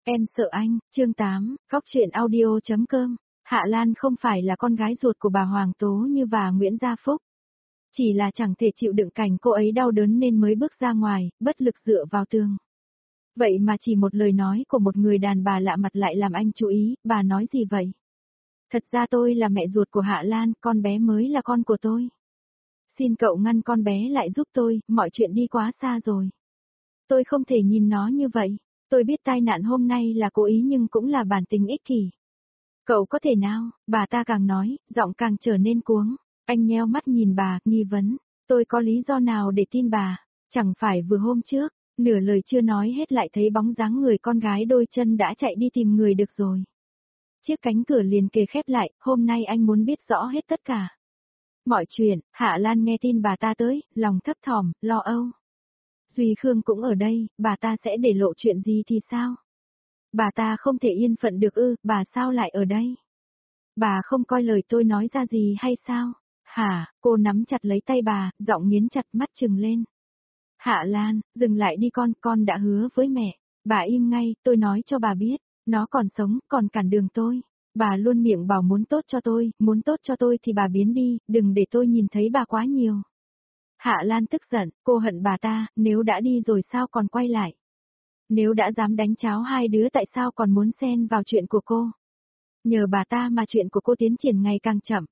Em sợ anh, chương 8, góc truyện audio.com. Hạ Lan không phải là con gái ruột của bà Hoàng Tố Như và Nguyễn Gia Phúc. Chỉ là chẳng thể chịu đựng cảnh cô ấy đau đớn nên mới bước ra ngoài, bất lực dựa vào tường. Vậy mà chỉ một lời nói của một người đàn bà lạ mặt lại làm anh chú ý, bà nói gì vậy? Thật ra tôi là mẹ ruột của Hạ Lan, con bé mới là con của tôi. Xin cậu ngăn con bé lại giúp tôi, mọi chuyện đi quá xa rồi. Tôi không thể nhìn nó như vậy. Tôi biết tai nạn hôm nay là cố ý nhưng cũng là bản tính ích kỷ. Cậu có thể nào, bà ta càng nói, giọng càng trở nên cuống. Anh nheo mắt nhìn bà, nghi vấn. Tôi có lý do nào để tin bà? Chẳng phải vừa hôm trước, nửa lời chưa nói hết lại thấy bóng dáng người con gái đôi chân đã chạy đi tìm người được rồi. Chiếc cánh cửa liền kề khép lại, hôm nay anh muốn biết rõ hết tất cả. Mọi chuyện, Hạ Lan nghe tin bà ta tới, lòng thấp thỏm, lo âu. Duy Khương cũng ở đây, bà ta sẽ để lộ chuyện gì thì sao? Bà ta không thể yên phận được ư, bà sao lại ở đây? Bà không coi lời tôi nói ra gì hay sao? Hả, cô nắm chặt lấy tay bà, giọng nghiến chặt mắt trừng lên. Hạ Lan, dừng lại đi con đã hứa với mẹ. Bà im ngay, tôi nói cho bà biết, nó còn sống, còn cản đường tôi. Bà luôn miệng bảo muốn tốt cho tôi thì bà biến đi, đừng để tôi nhìn thấy bà quá nhiều. Hạ Lan tức giận, cô hận bà ta, nếu đã đi rồi sao còn quay lại? Nếu đã dám đánh cháo hai đứa tại sao còn muốn xen vào chuyện của cô? Nhờ bà ta mà chuyện của cô tiến triển ngày càng chậm.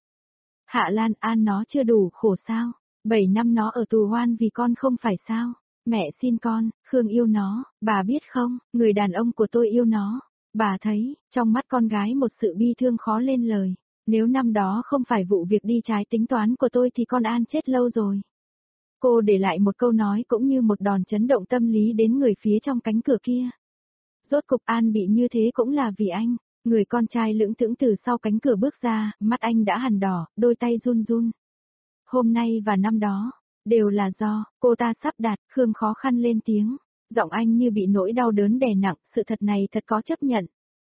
Hạ Lan An nó chưa đủ khổ sao? 7 năm nó ở tù oan vì con không phải sao? Mẹ xin con, Khương yêu nó, bà biết không, người đàn ông của tôi yêu nó. Bà thấy, trong mắt con gái một sự bi thương khó lên lời. Nếu năm đó không phải vụ việc đi trái tính toán của tôi thì con An chết lâu rồi. Cô để lại một câu nói cũng như một đòn chấn động tâm lý đến người phía trong cánh cửa kia. Rốt cục An bị như thế cũng là vì anh. Người con trai lững thững từ sau cánh cửa bước ra, mắt anh đã hằn đỏ, đôi tay run run. Hôm nay và năm đó, đều là do cô ta sắp đặt. Khương khó khăn lên tiếng. Giọng anh như bị nỗi đau đớn đè nặng, sự thật này thật có chấp nhận.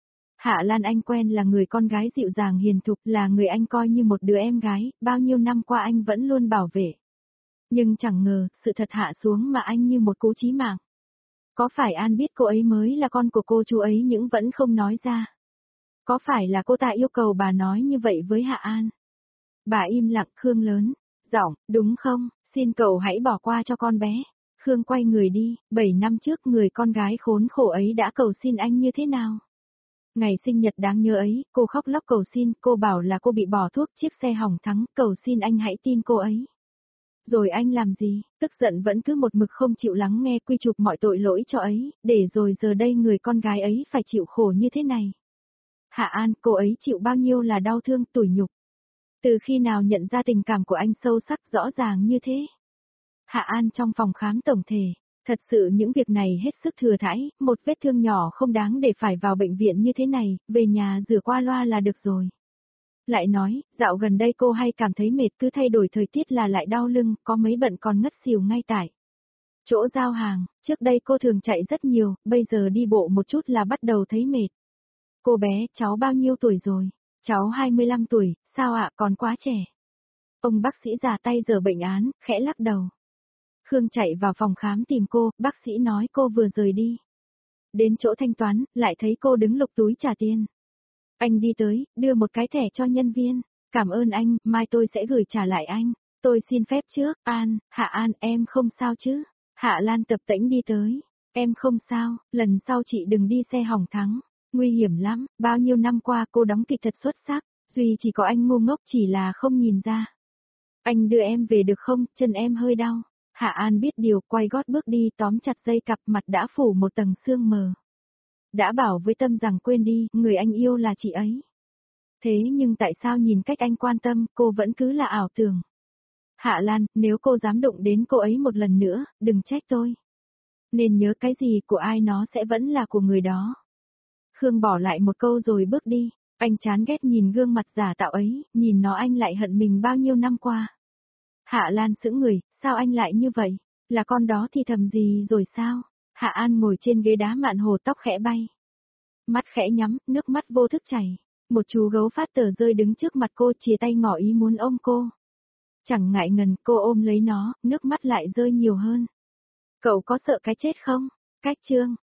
Hạ Lan anh quen là người con gái dịu dàng hiền thục, là người anh coi như một đứa em gái, bao nhiêu năm qua anh vẫn luôn bảo vệ. Nhưng chẳng ngờ, sự thật hạ xuống mà anh như một cú chí mạng. Có phải An biết cô ấy mới là con của cô chú ấy nhưng vẫn không nói ra? Có phải là cô ta yêu cầu bà nói như vậy với Hạ An? Bà im lặng, Khương lớn giọng, đúng không, xin cậu hãy bỏ qua cho con bé. Khương quay người đi, 7 năm trước người con gái khốn khổ ấy đã cầu xin anh như thế nào? Ngày sinh nhật đáng nhớ ấy, cô khóc lóc cầu xin, cô bảo là cô bị bỏ thuốc chiếc xe hỏng thắng, cầu xin anh hãy tin cô ấy. Rồi anh làm gì, tức giận vẫn cứ một mực không chịu lắng nghe quy chụp mọi tội lỗi cho ấy, để rồi giờ đây người con gái ấy phải chịu khổ như thế này. Hạ An, cô ấy chịu bao nhiêu là đau thương, tủi nhục. Từ khi nào nhận ra tình cảm của anh sâu sắc rõ ràng như thế? Hạ An trong phòng khám tổng thể, thật sự những việc này hết sức thừa thãi, một vết thương nhỏ không đáng để phải vào bệnh viện như thế này, về nhà rửa qua loa là được rồi. Lại nói, dạo gần đây cô hay cảm thấy mệt, cứ thay đổi thời tiết là lại đau lưng, có mấy bận còn ngất xỉu ngay tại chỗ giao hàng. Trước đây cô thường chạy rất nhiều, bây giờ đi bộ một chút là bắt đầu thấy mệt. Cô bé, cháu bao nhiêu tuổi rồi? Cháu 25 tuổi, sao ạ, còn quá trẻ. Ông bác sĩ già tay giở bệnh án, khẽ lắc đầu. Khương chạy vào phòng khám tìm cô, bác sĩ nói cô vừa rời đi. Đến chỗ thanh toán, lại thấy cô đứng lục túi trả tiền. Anh đi tới, đưa một cái thẻ cho nhân viên. Cảm ơn anh, mai tôi sẽ gửi trả lại anh. Tôi xin phép trước, Hạ An, em không sao chứ? Hạ Lan tập tễnh đi tới. Em không sao, lần sau chị đừng đi xe hỏng thắng. Nguy hiểm lắm, bao nhiêu năm qua cô đóng kịch thật xuất sắc. Duy chỉ có anh ngu ngốc chỉ là không nhìn ra. Anh đưa em về được không, chân em hơi đau. Hạ An biết điều, quay gót bước đi, tóm chặt dây cặp, mặt đã phủ một tầng sương mờ. Đã bảo với Tâm rằng quên đi, người anh yêu là chị ấy. Thế nhưng tại sao nhìn cách anh quan tâm, cô vẫn cứ là ảo tưởng. Hạ Lan, nếu cô dám đụng đến cô ấy một lần nữa, đừng trách tôi. Nên nhớ cái gì của ai nó sẽ vẫn là của người đó. Khương bỏ lại một câu rồi bước đi, anh chán ghét nhìn gương mặt giả tạo ấy, nhìn nó anh lại hận mình bao nhiêu năm qua. Hạ Lan sững người, sao anh lại như vậy? Là con đó thì thầm gì rồi sao? Hạ An ngồi trên ghế đá mạn hồ, tóc khẽ bay. Mắt khẽ nhắm, nước mắt vô thức chảy. Một chú gấu phát tờ rơi đứng trước mặt cô, chìa tay ngỏ ý muốn ôm cô. Chẳng ngại ngần, cô ôm lấy nó, nước mắt lại rơi nhiều hơn. Cậu có sợ cái chết không? Cách chương.